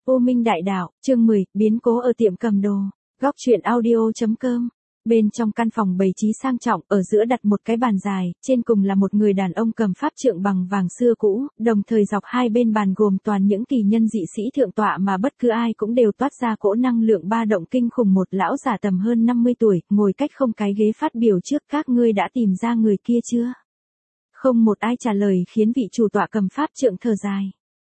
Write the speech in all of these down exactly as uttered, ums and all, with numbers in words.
U Minh Đại Đạo, chương mười, biến cố ở tiệm cầm đồ. Góc truyện audio chấm com. Bên trong căn phòng bày trí sang trọng, ở giữa đặt một cái bàn dài, trên cùng là một người đàn ông cầm pháp trượng bằng vàng xưa cũ, đồng thời dọc hai bên bàn gồm toàn những kỳ nhân dị sĩ thượng tọa mà bất cứ ai cũng đều toát ra cỗ năng lượng ba động kinh khủng. Một lão già tầm hơn năm mươi tuổi, ngồi cách không cái ghế phát biểu trước. Các ngươi đã tìm ra người kia chưa? Không một ai trả lời, khiến vị chủ tọa cầm pháp trượng thở dài.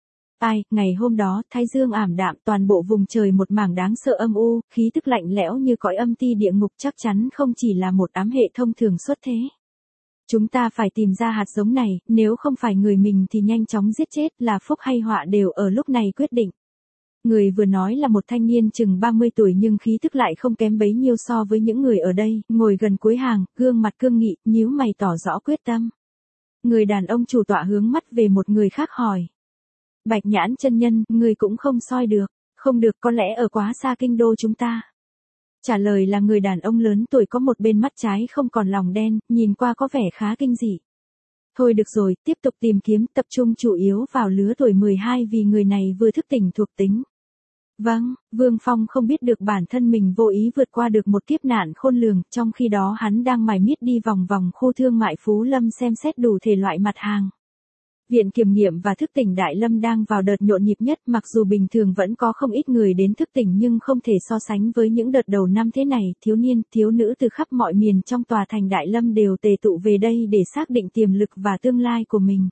Ai, ngày hôm đó, thái dương ảm đạm, toàn bộ vùng trời một mảng đáng sợ âm u, khí tức lạnh lẽo như cõi âm ti địa ngục, chắc chắn không chỉ là một ám hệ thông thường xuất thế. Chúng ta phải tìm ra hạt giống này, nếu không phải người mình thì nhanh chóng giết chết, là phúc hay họa đều ở lúc này quyết định. Người vừa nói là một thanh niên chừng ba mươi tuổi nhưng khí tức lại không kém bấy nhiêu so với những người ở đây, ngồi gần cuối hàng, gương mặt cương nghị, nhíu mày tỏ rõ quyết tâm. Người đàn ông chủ tọa hướng mắt về một người khác hỏi. Bạch Nhãn chân nhân, người cũng không soi được. Không được, có lẽ ở quá xa kinh đô chúng ta. Trả lời là người đàn ông lớn tuổi có một bên mắt trái không còn lòng đen, nhìn qua có vẻ khá kinh dị. Thôi được rồi, tiếp tục tìm kiếm, tập trung chủ yếu vào lứa tuổi mười hai vì người này vừa thức tỉnh thuộc tính. Vâng, Vương Phong không biết được bản thân mình vô ý vượt qua được một kiếp nạn khôn lường, trong khi đó hắn đang mải miết đi vòng vòng khu thương mại Phú Lâm xem xét đủ thể loại mặt hàng. Viện kiểm nghiệm và thức tỉnh Đại Lâm đang vào đợt nhộn nhịp nhất, mặc dù bình thường vẫn có không ít người đến thức tỉnh nhưng không thể so sánh với những đợt đầu năm thế này, thiếu niên, thiếu nữ từ khắp mọi miền trong tòa thành Đại Lâm đều tề tụ về đây để xác định tiềm lực và tương lai của mình.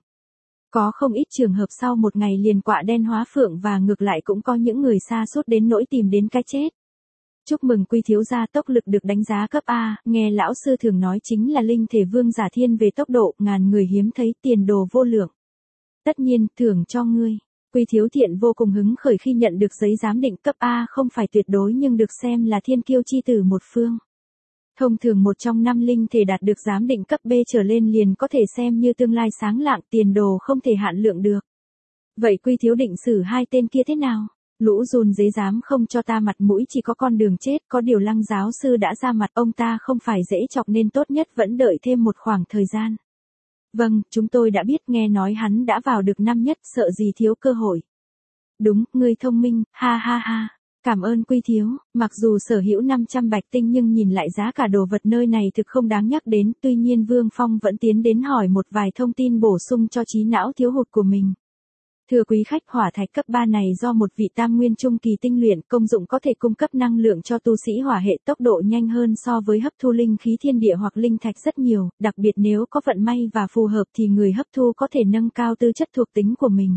Có không ít trường hợp sau một ngày liền quạ đen hóa phượng và ngược lại cũng có những người sa sút đến nỗi tìm đến cái chết. Chúc mừng Quy thiếu gia, tốc lực được đánh giá cấp A, nghe lão sư thường nói chính là linh thể vương giả thiên về tốc độ, ngàn người hiếm thấy, tiền đồ vô lượng. Tất nhiên, thưởng cho ngươi. Quy thiếu thiện vô cùng hứng khởi khi nhận được giấy giám định cấp A, không phải tuyệt đối nhưng được xem là thiên kiêu chi tử một phương. Thông thường một trong năm linh thể đạt được giám định cấp B trở lên liền có thể xem như tương lai sáng lạng, tiền đồ không thể hạn lượng được. Vậy Quy thiếu định xử hai tên kia thế nào? Lũ run dế dám không cho ta mặt mũi, chỉ có con đường chết, có điều Lăng giáo sư đã ra mặt, ông ta không phải dễ chọc nên tốt nhất vẫn đợi thêm một khoảng thời gian. Vâng, chúng tôi đã biết, nghe nói hắn đã vào được năm nhất, sợ gì thiếu cơ hội. Đúng, ngươi thông minh, ha ha ha. Cảm ơn Quy thiếu, mặc dù sở hữu năm trăm bạch tinh nhưng nhìn lại giá cả đồ vật nơi này thực không đáng nhắc đến, tuy nhiên Vương Phong vẫn tiến đến hỏi một vài thông tin bổ sung cho trí não thiếu hụt của mình. Thưa quý khách, hỏa thạch cấp ba này do một vị tam nguyên trung kỳ tinh luyện, công dụng có thể cung cấp năng lượng cho tu sĩ hỏa hệ, tốc độ nhanh hơn so với hấp thu linh khí thiên địa hoặc linh thạch rất nhiều, đặc biệt nếu có vận may và phù hợp thì người hấp thu có thể nâng cao tư chất thuộc tính của mình.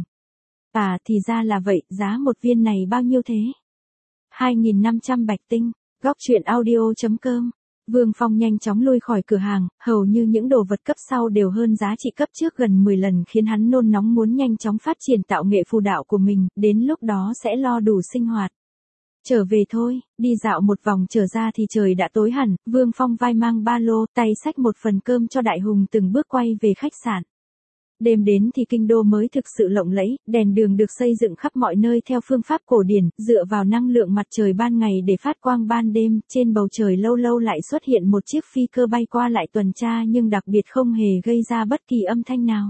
À, thì ra là vậy, giá một viên này bao nhiêu thế? hai nghìn năm trăm bạch tinh, góc truyện audio chấm com. Vương Phong nhanh chóng lui khỏi cửa hàng, hầu như những đồ vật cấp sau đều hơn giá trị cấp trước gần mười lần, khiến hắn nôn nóng muốn nhanh chóng phát triển tạo nghệ phù đạo của mình, đến lúc đó sẽ lo đủ sinh hoạt. Trở về thôi, đi dạo một vòng trở ra thì trời đã tối hẳn, Vương Phong vai mang ba lô, tay xách một phần cơm cho Đại Hùng từng bước quay về khách sạn. Đêm đến thì kinh đô mới thực sự lộng lẫy, đèn đường được xây dựng khắp mọi nơi theo phương pháp cổ điển, dựa vào năng lượng mặt trời ban ngày để phát quang ban đêm, trên bầu trời lâu lâu lại xuất hiện một chiếc phi cơ bay qua lại tuần tra nhưng đặc biệt không hề gây ra bất kỳ âm thanh nào.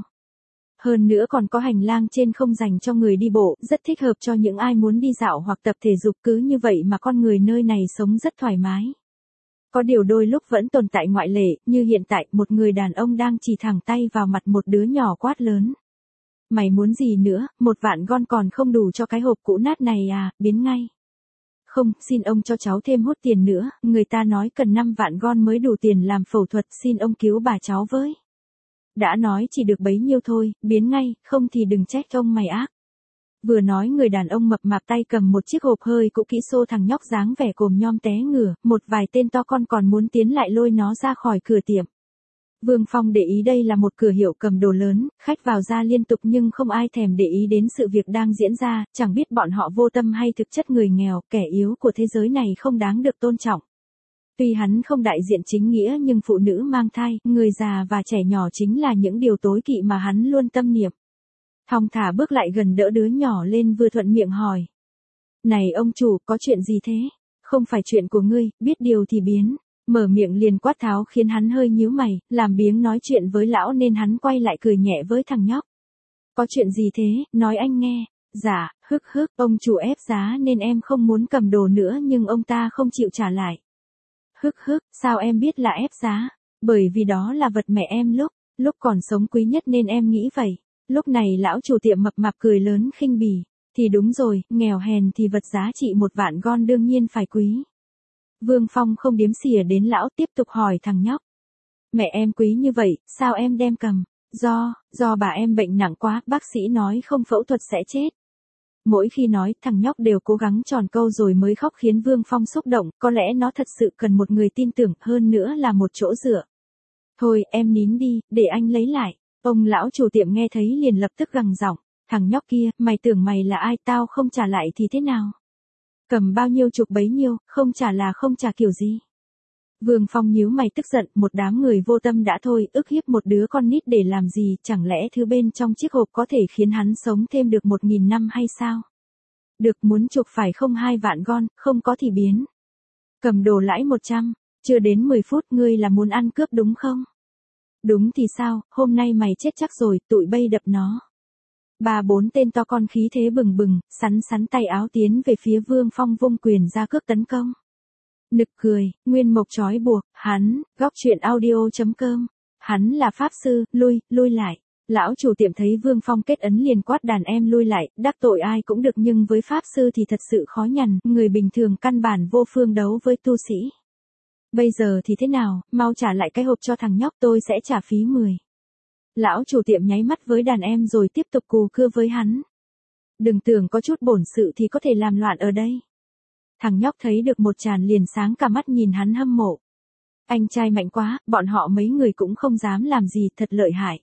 Hơn nữa còn có hành lang trên không dành cho người đi bộ, rất thích hợp cho những ai muốn đi dạo hoặc tập thể dục, cứ như vậy mà con người nơi này sống rất thoải mái. Có điều đôi lúc vẫn tồn tại ngoại lệ, như hiện tại, một người đàn ông đang chỉ thẳng tay vào mặt một đứa nhỏ quát lớn. Mày muốn gì nữa, một vạn gon còn không đủ cho cái hộp cũ nát này à, biến ngay. Không, xin ông cho cháu thêm hút tiền nữa, người ta nói cần năm vạn gon mới đủ tiền làm phẫu thuật, xin ông cứu bà cháu với. Đã nói chỉ được bấy nhiêu thôi, biến ngay, không thì đừng trách ông mày ác. Vừa nói người đàn ông mập mạp tay cầm một chiếc hộp hơi cũ kỹ xô thằng nhóc dáng vẻ cồm nhom té ngửa, một vài tên to con còn muốn tiến lại lôi nó ra khỏi cửa tiệm. Vương Phong để ý đây là một cửa hiệu cầm đồ lớn, khách vào ra liên tục nhưng không ai thèm để ý đến sự việc đang diễn ra, chẳng biết bọn họ vô tâm hay thực chất người nghèo, kẻ yếu của thế giới này không đáng được tôn trọng. Tuy hắn không đại diện chính nghĩa nhưng phụ nữ mang thai, người già và trẻ nhỏ chính là những điều tối kỵ mà hắn luôn tâm niệm. Thong thả bước lại gần đỡ đứa nhỏ lên vừa thuận miệng hỏi. Này ông chủ, có chuyện gì thế? Không phải chuyện của ngươi, biết điều thì biến. Mở miệng liền quát tháo khiến hắn hơi nhíu mày, làm biếng nói chuyện với lão nên hắn quay lại cười nhẹ với thằng nhóc. Có chuyện gì thế, nói anh nghe. Dạ, hức hức, ông chủ ép giá nên em không muốn cầm đồ nữa nhưng ông ta không chịu trả lại. Hức hức, sao em biết là ép giá? Bởi vì đó là vật mẹ em lúc, lúc còn sống quý nhất nên em nghĩ vậy. Lúc này lão chủ tiệm mập mạp cười lớn khinh bỉ. Thì đúng rồi, nghèo hèn thì vật giá trị một vạn gon đương nhiên phải quý. Vương Phong không điếm xỉa đến lão tiếp tục hỏi thằng nhóc. Mẹ em quý như vậy, sao em đem cầm? Do, do bà em bệnh nặng quá, bác sĩ nói không phẫu thuật sẽ chết. Mỗi khi nói, thằng nhóc đều cố gắng tròn câu rồi mới khóc khiến Vương Phong xúc động, có lẽ nó thật sự cần một người tin tưởng, hơn nữa là một chỗ dựa. Thôi, em nín đi, để anh lấy lại. Ông lão chủ tiệm nghe thấy liền lập tức gằn giọng, thằng nhóc kia, mày tưởng mày là ai, tao không trả lại thì thế nào? Cầm bao nhiêu chục bấy nhiêu, không trả là không trả kiểu gì? Vương Phong nhíu mày tức giận, một đám người vô tâm đã thôi, ức hiếp một đứa con nít để làm gì, chẳng lẽ thứ bên trong chiếc hộp có thể khiến hắn sống thêm được một nghìn năm hay sao? Được, muốn chuộc phải không hai vạn gon, không có thì biến. Cầm đồ lãi một trăm, chưa đến mười phút ngươi là muốn ăn cướp đúng không? Đúng thì sao, hôm nay mày chết chắc rồi, tụi bay đập nó. Ba bốn tên to con khí thế bừng bừng, sắn sắn tay áo tiến về phía Vương Phong vung quyền ra cước tấn công. Nực cười, Nguyên Mộc trói buộc, hắn, góc truyện audio chấm com. Hắn là pháp sư, lui, lui lại. Lão chủ tiệm thấy Vương Phong kết ấn liền quát đàn em lui lại, đắc tội ai cũng được nhưng với pháp sư thì thật sự khó nhằn, người bình thường căn bản vô phương đấu với tu sĩ. Bây giờ thì thế nào, mau trả lại cái hộp cho thằng nhóc tôi sẽ trả phí mười. Lão chủ tiệm nháy mắt với đàn em rồi tiếp tục cù cưa với hắn. Đừng tưởng có chút bổn sự thì có thể làm loạn ở đây. Thằng nhóc thấy được một tràn liền sáng cả mắt nhìn hắn hâm mộ. Anh trai mạnh quá, bọn họ mấy người cũng không dám làm gì, thật lợi hại.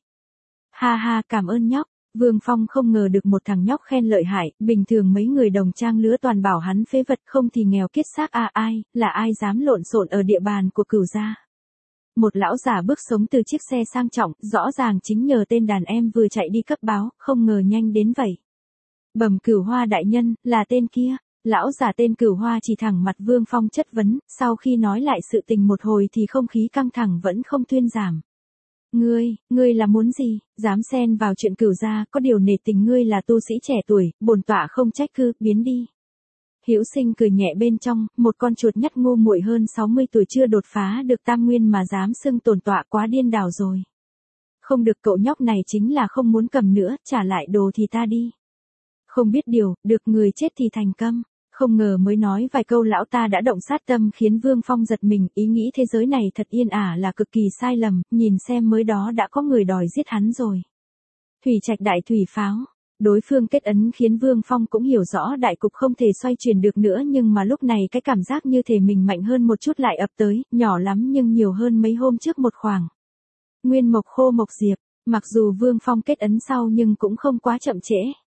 Ha ha, cảm ơn nhóc. Vương Phong không ngờ được một thằng nhóc khen lợi hại, bình thường mấy người đồng trang lứa toàn bảo hắn phế vật, không thì nghèo kiết xác à, ai, là ai dám lộn xộn ở địa bàn của Cửu gia. Một lão già bước sống từ chiếc xe sang trọng, rõ ràng chính nhờ tên đàn em vừa chạy đi cấp báo, không ngờ nhanh đến vậy. Bẩm Cửu Hoa đại nhân, là tên kia. Lão già tên Cửu Hoa chỉ thẳng mặt Vương Phong chất vấn, sau khi nói lại sự tình một hồi thì không khí căng thẳng vẫn không thuyên giảm. Ngươi, ngươi là muốn gì, dám xen vào chuyện Cửu gia, có điều nể tình ngươi là tu sĩ trẻ tuổi, bổn tọa không trách cứ, biến đi. Hữu Sinh cười nhẹ bên trong, một con chuột nhắt ngu muội hơn sáu mươi tuổi chưa đột phá được tam nguyên mà dám xưng tổn tọa quá điên đảo rồi. Không được, cậu nhóc này chính là không muốn cầm nữa, trả lại đồ thì ta đi. Không biết điều, được người chết thì thành câm. Không ngờ mới nói vài câu lão ta đã động sát tâm khiến Vương Phong giật mình, ý nghĩ thế giới này thật yên ả là cực kỳ sai lầm, nhìn xem mới đó đã có người đòi giết hắn rồi. Thủy Trạch đại thủy pháo, đối phương kết ấn khiến Vương Phong cũng hiểu rõ đại cục không thể xoay chuyển được nữa nhưng mà lúc này cái cảm giác như thể mình mạnh hơn một chút lại ập tới, nhỏ lắm nhưng nhiều hơn mấy hôm trước một khoảng. Nguyên Mộc khô mộc diệp, mặc dù Vương Phong kết ấn sau nhưng cũng không quá chậm trễ.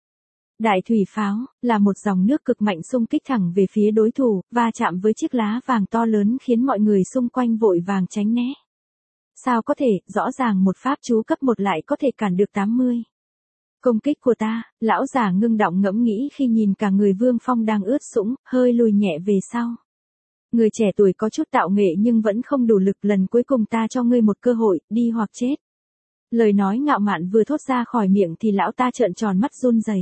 Đại thủy pháo, là một dòng nước cực mạnh xung kích thẳng về phía đối thủ, va chạm với chiếc lá vàng to lớn khiến mọi người xung quanh vội vàng tránh né. Sao có thể, rõ ràng một pháp chú cấp một lại có thể cản được tám mươi. Công kích của ta, lão già ngưng động ngẫm nghĩ khi nhìn cả người Vương Phong đang ướt sũng, hơi lùi nhẹ về sau. Người trẻ tuổi có chút tạo nghệ nhưng vẫn không đủ lực, lần cuối cùng ta cho ngươi một cơ hội, đi hoặc chết. Lời nói ngạo mạn vừa thốt ra khỏi miệng thì lão ta trợn tròn mắt run rẩy.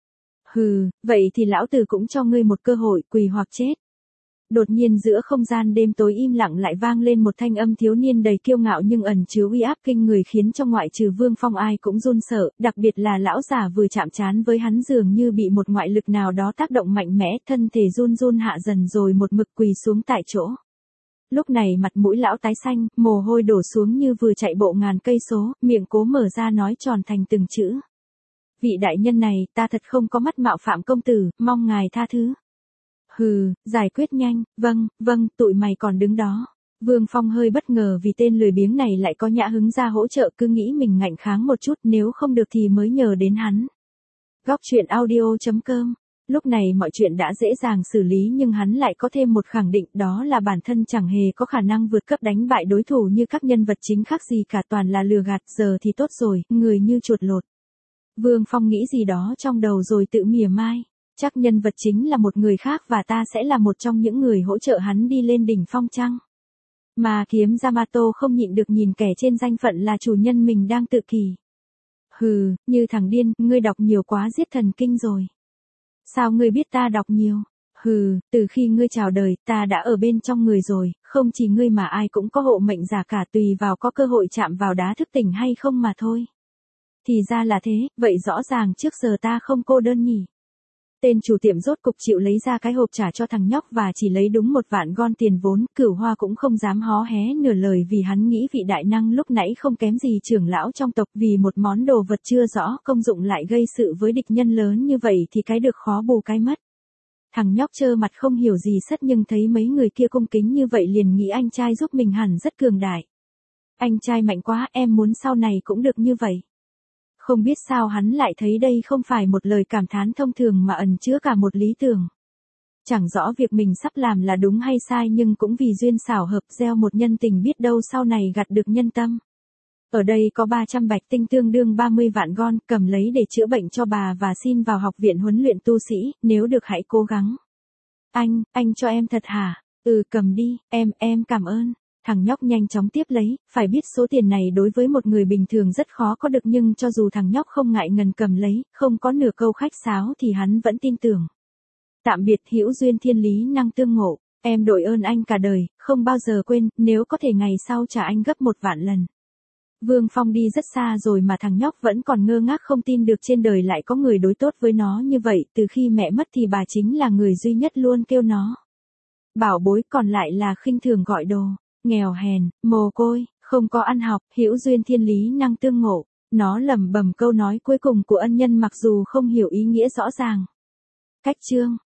Hừ, vậy thì lão tử cũng cho ngươi một cơ hội, quỳ hoặc chết. Đột nhiên giữa không gian đêm tối im lặng lại vang lên một thanh âm thiếu niên đầy kiêu ngạo nhưng ẩn chứa uy áp kinh người khiến trong ngoại trừ Vương Phong ai cũng run sợ, đặc biệt là lão già vừa chạm trán với hắn dường như bị một ngoại lực nào đó tác động mạnh mẽ, thân thể run run hạ dần rồi một mực quỳ xuống tại chỗ. Lúc này mặt mũi lão tái xanh, mồ hôi đổ xuống như vừa chạy bộ ngàn cây số, miệng cố mở ra nói tròn thành từng chữ. Vị đại nhân này, ta thật không có mắt mạo phạm công tử, mong ngài tha thứ. Hừ, giải quyết nhanh, vâng, vâng, tụi mày còn đứng đó. Vương Phong hơi bất ngờ vì tên lười biếng này lại có nhã hứng ra hỗ trợ, cứ nghĩ mình ngạnh kháng một chút, nếu không được thì mới nhờ đến hắn. Góc truyện audio chấm com. Lúc này mọi chuyện đã dễ dàng xử lý nhưng hắn lại có thêm một khẳng định, đó là bản thân chẳng hề có khả năng vượt cấp đánh bại đối thủ như các nhân vật chính khác gì cả, toàn là lừa gạt, giờ thì tốt rồi, người như chuột lột. Vương Phong nghĩ gì đó trong đầu rồi tự mỉa mai. Chắc nhân vật chính là một người khác và ta sẽ là một trong những người hỗ trợ hắn đi lên đỉnh phong chăng? Mà kiếm Yamato không nhịn được nhìn kẻ trên danh phận là chủ nhân mình đang tự kỳ. Hừ, như thằng điên, ngươi đọc nhiều quá giết thần kinh rồi. Sao ngươi biết ta đọc nhiều? Hừ, từ khi ngươi chào đời, ta đã ở bên trong người rồi, không chỉ ngươi mà ai cũng có hộ mệnh giả cả, tùy vào có cơ hội chạm vào đá thức tỉnh hay không mà thôi. Thì ra là thế, vậy rõ ràng trước giờ ta không cô đơn nhỉ. Tên chủ tiệm rốt cục chịu lấy ra cái hộp trả cho thằng nhóc và chỉ lấy đúng một vạn gon tiền vốn, Cửu Hoa cũng không dám hó hé nửa lời vì hắn nghĩ vị đại năng lúc nãy không kém gì trưởng lão trong tộc, vì một món đồ vật chưa rõ công dụng lại gây sự với địch nhân lớn như vậy thì cái được khó bù cái mất. Thằng nhóc trơ mặt không hiểu gì sất nhưng thấy mấy người kia cung kính như vậy liền nghĩ anh trai giúp mình hẳn rất cường đại. Anh trai mạnh quá, em muốn sau này cũng được như vậy. Không biết sao hắn lại thấy đây không phải một lời cảm thán thông thường mà ẩn chứa cả một lý tưởng. Chẳng rõ việc mình sắp làm là đúng hay sai nhưng cũng vì duyên xảo hợp gieo một nhân tình biết đâu sau này gặt được nhân tâm. Ở đây có ba trăm bạch tinh tương đương ba mươi vạn gon, cầm lấy để chữa bệnh cho bà và xin vào học viện huấn luyện tu sĩ, nếu được hãy cố gắng. Anh, anh cho em thật hả? Ừ cầm đi, em, em cảm ơn. Thằng nhóc nhanh chóng tiếp lấy, phải biết số tiền này đối với một người bình thường rất khó có được nhưng cho dù thằng nhóc không ngại ngần cầm lấy, không có nửa câu khách sáo thì hắn vẫn tin tưởng. Tạm biệt hữu duyên thiên lý năng tương ngộ, em đội ơn anh cả đời, không bao giờ quên, nếu có thể ngày sau trả anh gấp một vạn lần. Vương Phong đi rất xa rồi mà thằng nhóc vẫn còn ngơ ngác không tin được trên đời lại có người đối tốt với nó như vậy, từ khi mẹ mất thì bà chính là người duy nhất luôn kêu nó bảo bối, còn lại là khinh thường gọi đồ. Nghèo hèn, mồ côi, không có ăn học, hữu duyên thiên lý năng tương ngộ. Nó lẩm bẩm câu nói cuối cùng của ân nhân mặc dù không hiểu ý nghĩa rõ ràng. Cách chương